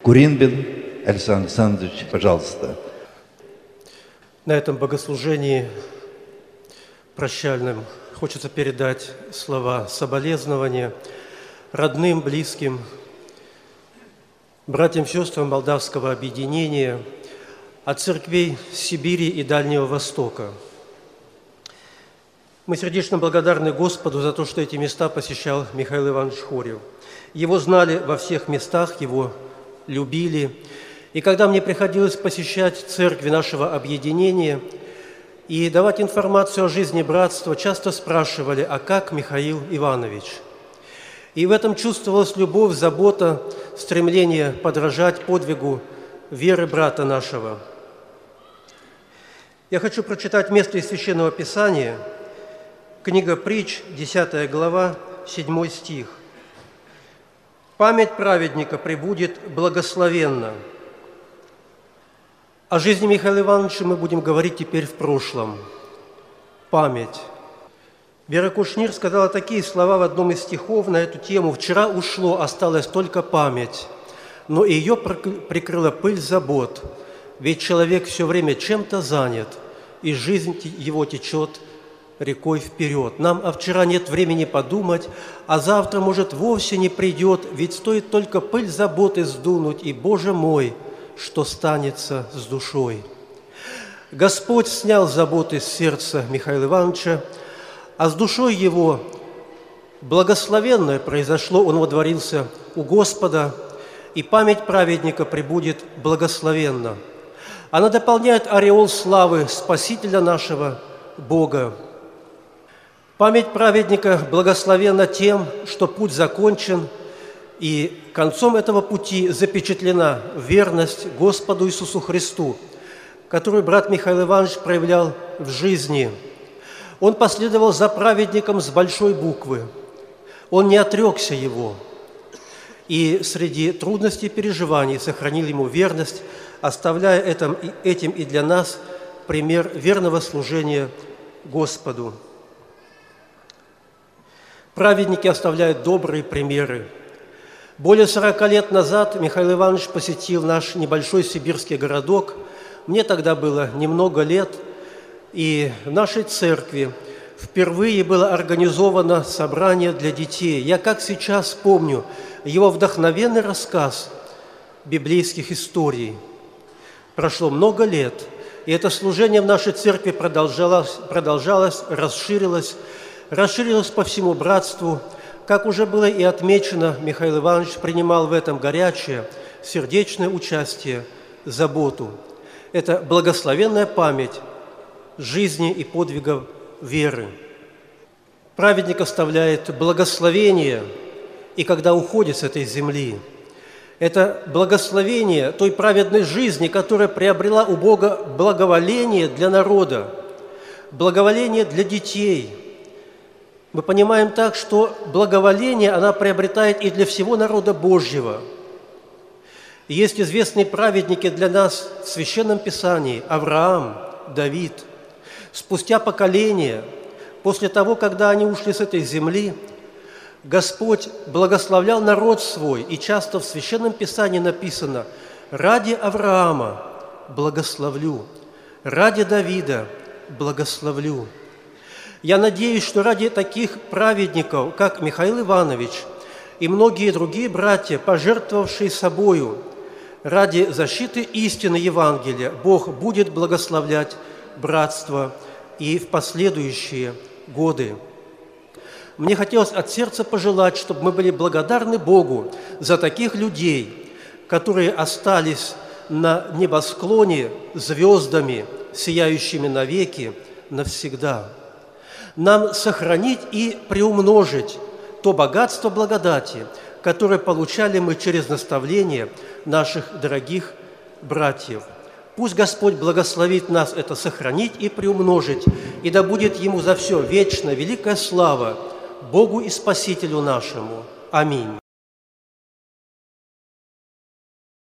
Куринбин Александр Александрович, пожалуйста. На этом богослужении прощальным хочется передать слова соболезнования родным, близким, братьям, сестрам Молдавского объединения, от церквей Сибири и Дальнего Востока. Мы сердечно благодарны Господу за то, что эти места посещал Михаил Иванович Хорев. Его знали во всех местах, его любили. И когда мне приходилось посещать церкви нашего объединения и давать информацию о жизни братства, часто спрашивали, а как Михаил Иванович? И в этом чувствовалась любовь, забота, стремление подражать подвигу веры брата нашего. Я хочу прочитать место из Священного Писания, книга Притч, 10 глава, 7 стих. «Память праведника пребудет благословенна». О жизни Михаила Ивановича мы будем говорить теперь в прошлом. Память. Вера Кушнир сказала такие слова в одном из стихов на эту тему. «Вчера ушло, осталась только память, но ее прикрыла пыль забот, ведь человек все время чем-то занят, и жизнь его течет рекой вперед. Нам о вчера нет времени подумать, а завтра, может, вовсе не придет, ведь стоит только пыль заботы сдунуть, и, Боже мой, что станется с душой». Господь снял заботы с сердца Михаила Ивановича, а с душой его благословенное произошло, он водворился у Господа, и память праведника пребудет благословенно. Она дополняет ореол славы Спасителя нашего Бога. Память праведника благословенна тем, что путь закончен, и концом этого пути запечатлена верность Господу Иисусу Христу, которую брат Михаил Иванович проявлял в жизни. Он последовал за праведником с большой буквы. Он не отрекся его, и среди трудностей и переживаний сохранил ему верность, оставляя этим и для нас пример верного служения Господу. Праведники оставляют добрые примеры. Более 40 лет назад Михаил Иванович посетил наш небольшой сибирский городок. Мне тогда было немного лет, и в нашей церкви впервые было организовано собрание для детей. Я как сейчас помню его вдохновенный рассказ библейских историй. Прошло много лет, и это служение в нашей церкви продолжалось, расширилось по всему братству. Как уже было и отмечено, Михаил Иванович принимал в этом горячее, сердечное участие, заботу. Это благословенная память жизни и подвигов веры. Праведник оставляет благословение, и когда уходит с этой земли, это благословение той праведной жизни, которая приобрела у Бога благоволение для народа, благоволение для детей. Мы понимаем так, что благоволение она приобретает и для всего народа Божьего. И есть известные праведники для нас в Священном Писании – Авраам, Давид. Спустя поколения, после того, когда они ушли с этой земли, Господь благословлял народ свой, и часто в Священном Писании написано: «Ради Авраама благословлю, ради Давида благословлю». Я надеюсь, что ради таких праведников, как Михаил Иванович и многие другие братья, пожертвовавшие собою ради защиты истины Евангелия, Бог будет благословлять братство и в последующие годы. Мне хотелось от сердца пожелать, чтобы мы были благодарны Богу за таких людей, которые остались на небосклоне звездами, сияющими навеки, навсегда. Нам сохранить и приумножить то богатство благодати, которое получали мы через наставление наших дорогих братьев. Пусть Господь благословит нас это сохранить и приумножить, и да будет Ему за все вечно великая слава, Богу и Спасителю нашему. Аминь.